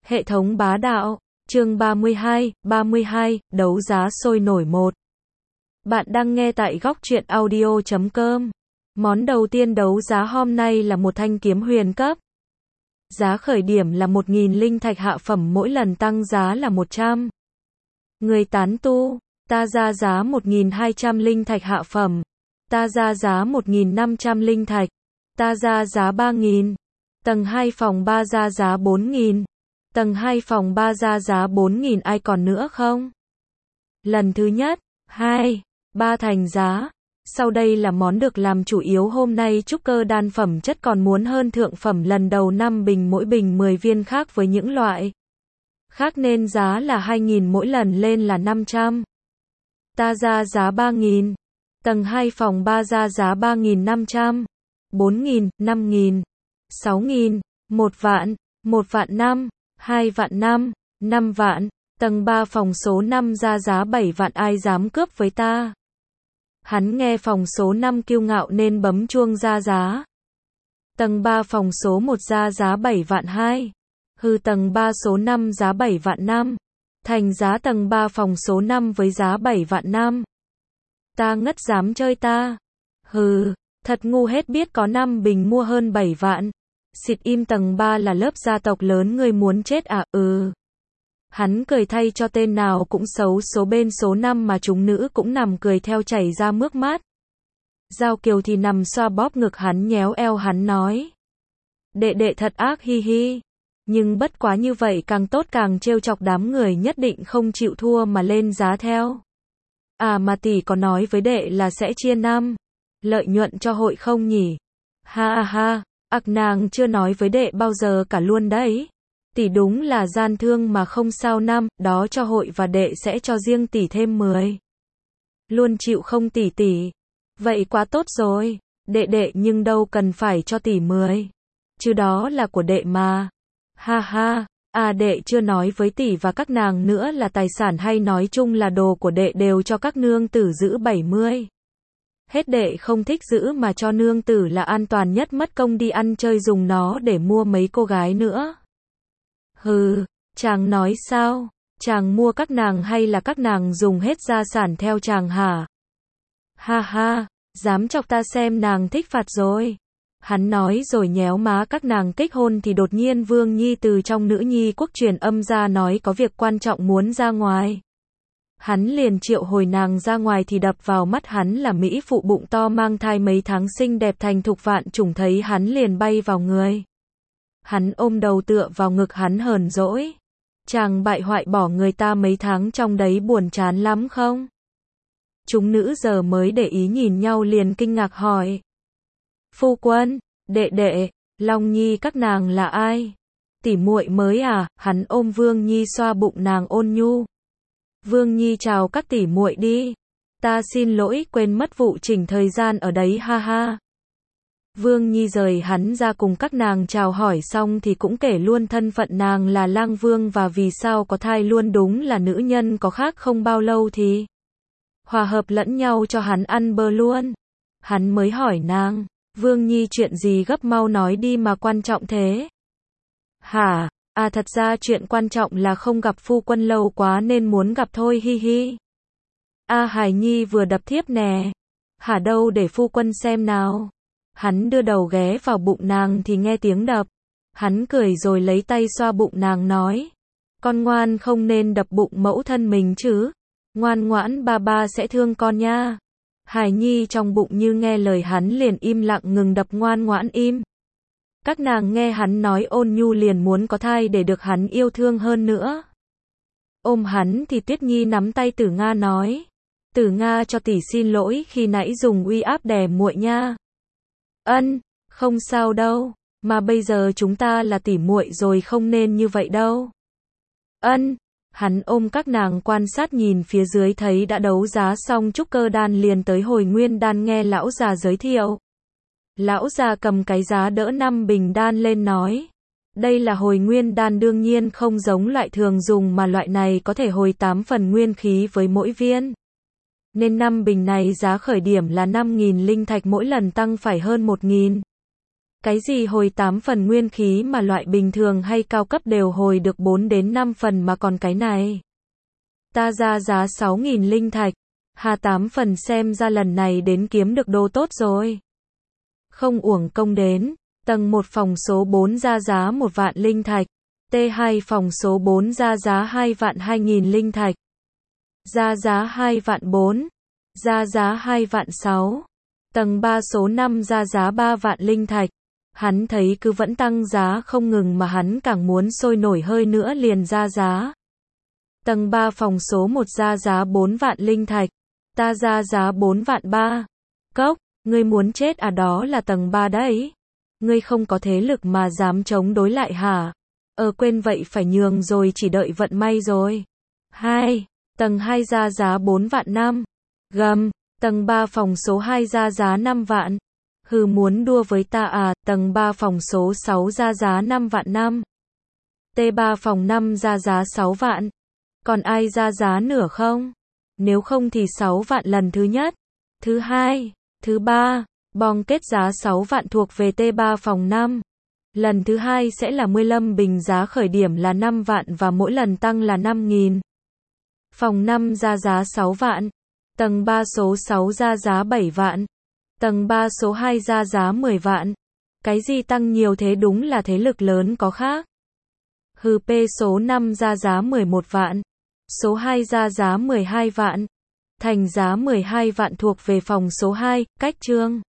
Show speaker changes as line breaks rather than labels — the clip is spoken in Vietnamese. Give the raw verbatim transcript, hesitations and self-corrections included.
Hệ thống bá đạo, chương ba mươi hai, ba mươi hai, đấu giá sôi nổi một. Bạn đang nghe tại góc truyện audio chấm com. Món đầu tiên đấu giá hôm nay là một thanh kiếm huyền cấp. Giá khởi điểm là một nghìn linh thạch, hạ phẩm mỗi lần tăng giá là một trăm. Người tán tu, ta ra giá một nghìn hai trăm linh thạch hạ phẩm. Ta ra giá một nghìn năm trăm linh thạch. Ta ra giá ba nghìn. Tầng hai phòng ba ra giá bốn nghìn. Tầng hai phòng ba ra giá bốn nghìn, ai còn nữa không? Lần thứ nhất, hai, ba thành giá. Sau đây là món được làm chủ yếu hôm nay, trúc cơ đan phẩm chất còn muốn hơn thượng phẩm lần đầu, năm bình mỗi bình mười viên, khác với những loại khác nên giá là hai nghìn, mỗi lần lên là năm trăm. Ta ra giá ba nghìn. Tầng hai phòng ba ra giá ba nghìn năm trăm, bốn nghìn, năm nghìn, sáu nghìn, một vạn, một vạn năm, hai vạn năm, năm vạn. Tầng ba phòng số năm ra giá bảy vạn, ai dám cướp với ta? Hắn nghe phòng số năm kiêu ngạo nên bấm chuông ra giá. Tầng ba phòng số một ra giá bảy vạn hai. Hừ, tầng ba số năm giá bảy vạn năm. Thành giá tầng ba phòng số năm với giá bảy vạn năm. Ta ngất, dám chơi ta? Hừ, thật ngu, hết biết có năm bình mua hơn bảy vạn. Xịt im, tầng ba là lớp gia tộc lớn, ngươi muốn chết à? Ừ. Hắn cười thay cho tên nào cũng xấu số, bên số năm mà chúng nữ cũng nằm cười theo, chảy ra nước mắt. Giao Kiều thì nằm xoa bóp ngực hắn, nhéo eo hắn nói: đệ đệ thật ác, hi hi. Nhưng bất quá như vậy càng tốt, càng trêu chọc đám người nhất định không chịu thua mà lên giá theo. À mà tỷ có nói với đệ là sẽ chia năm lợi nhuận cho hội không nhỉ? Ha ha ha, ặc nàng chưa nói với đệ bao giờ cả luôn đấy. Tỷ đúng là gian thương mà không sao, năm đó cho hội và đệ sẽ cho riêng tỷ thêm mười. Luôn chịu không tỷ tỷ? Vậy quá tốt rồi. Đệ đệ nhưng đâu cần phải cho tỷ mười. Chứ đó là của đệ mà. Ha ha, à đệ chưa nói với tỷ và các nàng nữa là tài sản hay nói chung là đồ của đệ đều cho các nương tử giữ bảy mươi. Hết đệ không thích giữ mà cho nương tử là an toàn nhất, mất công đi ăn chơi dùng nó để mua mấy cô gái nữa. Hừ, chàng nói sao? Chàng mua các nàng hay là các nàng dùng hết gia sản theo chàng hả? Ha ha, dám chọc ta xem nàng thích phạt rồi. Hắn nói rồi nhéo má các nàng kích hôn thì đột nhiên Vương Nhi từ trong nữ nhi quốc truyền âm ra nói có việc quan trọng muốn ra ngoài. Hắn liền triệu hồi nàng ra ngoài thì đập vào mắt hắn là mỹ phụ bụng to mang thai mấy tháng, xinh đẹp thành thục vạn chủng, thấy hắn liền bay vào người. Hắn ôm đầu tựa vào ngực hắn hờn dỗi. Chàng bại hoại bỏ người ta mấy tháng trong đấy buồn chán lắm không? Chúng nữ giờ mới để ý nhìn nhau liền kinh ngạc hỏi: phu quân, đệ đệ, Long Nhi các nàng là ai? Tỷ muội mới à? Hắn ôm Vương Nhi xoa bụng nàng ôn nhu. Vương Nhi chào các tỷ muội đi. Ta xin lỗi, quên mất vụ chỉnh thời gian ở đấy, ha ha. Vương Nhi rời hắn ra cùng các nàng chào hỏi xong thì cũng kể luôn thân phận nàng là lang vương và vì sao có thai luôn, đúng là nữ nhân có khác không bao lâu thì hòa hợp lẫn nhau cho hắn ăn bơ luôn. Hắn mới hỏi nàng: Vương Nhi chuyện gì gấp, mau nói đi mà quan trọng thế? Hả? À thật ra chuyện quan trọng là không gặp phu quân lâu quá nên muốn gặp thôi, hi hi. A Hải Nhi vừa đập thiếp nè. Hả, đâu để phu quân xem nào. Hắn đưa đầu ghé vào bụng nàng thì nghe tiếng đập. Hắn cười rồi lấy tay xoa bụng nàng nói: con ngoan, không nên đập bụng mẫu thân mình chứ. Ngoan ngoãn, ba ba sẽ thương con nha. Hải Nhi trong bụng như nghe lời hắn liền im lặng ngừng đập, ngoan ngoãn im. Các nàng nghe hắn nói ôn nhu liền muốn có thai để được hắn yêu thương hơn nữa. Ôm hắn thì Tuyết Nhi nắm tay Tử Nga nói: Tử Nga cho tỷ xin lỗi khi nãy dùng uy áp đè muội nha. Ân, không sao đâu, mà bây giờ chúng ta là tỷ muội rồi, không nên như vậy đâu. Ân. Hắn ôm các nàng quan sát nhìn phía dưới, thấy đã đấu giá xong trúc cơ đan liền tới hồi nguyên đan, nghe lão già giới thiệu. Lão già cầm cái giá đỡ năm bình đan lên nói: đây là hồi nguyên đan, đương nhiên không giống loại thường dùng mà loại này có thể hồi tám phần nguyên khí với mỗi viên. Nên năm bình này giá khởi điểm là năm nghìn linh thạch, mỗi lần tăng phải hơn một nghìn. Cái gì hồi tám phần nguyên khí mà loại bình thường hay cao cấp đều hồi được bốn đến năm phần mà còn cái này. Ta ra giá sáu nghìn linh thạch. Hà tám phần xem ra lần này đến kiếm được đô tốt rồi. Không uổng công đến. Tầng một phòng số bốn ra giá một vạn linh thạch. T hai phòng số bốn ra giá hai vạn hai nghìn linh thạch. Ra giá hai vạn bốn. Ra giá hai vạn sáu. Tầng ba số năm ra giá ba vạn linh thạch. Hắn thấy cứ vẫn tăng giá không ngừng mà hắn càng muốn sôi nổi hơi nữa liền ra giá. Tầng ba phòng số một ra giá bốn vạn linh thạch. Ta ra giá bốn vạn ba. Cốc, ngươi muốn chết à, đó là tầng ba đấy. Ngươi không có thế lực mà dám chống đối lại hả? Ờ quên vậy phải nhường rồi, chỉ đợi vận may rồi. Hai. Tầng hai ra giá bốn vạn năm. Gầm. Tầng ba phòng số hai ra giá năm vạn. Hừ, muốn đua với ta à? Tầng ba phòng số sáu ra giá năm vạn năm. T ba phòng năm ra giá sáu vạn. Còn ai ra giá nửa không? Nếu không thì sáu vạn lần thứ nhất, thứ hai, thứ ba, bong kết giá sáu vạn thuộc về T ba phòng năm. Lần thứ hai sẽ là mười lăm bình, giá khởi điểm là năm vạn và mỗi lần tăng là năm nghìn. Phòng năm ra giá sáu vạn. Tầng ba số sáu ra giá bảy vạn. Tầng ba số hai ra giá mười vạn. Cái gì tăng nhiều thế, đúng là thế lực lớn có khác. Hừ, P số năm ra giá mười một vạn. Số hai ra giá mười hai vạn. Thành giá mười hai vạn thuộc về phòng số hai, cách trương.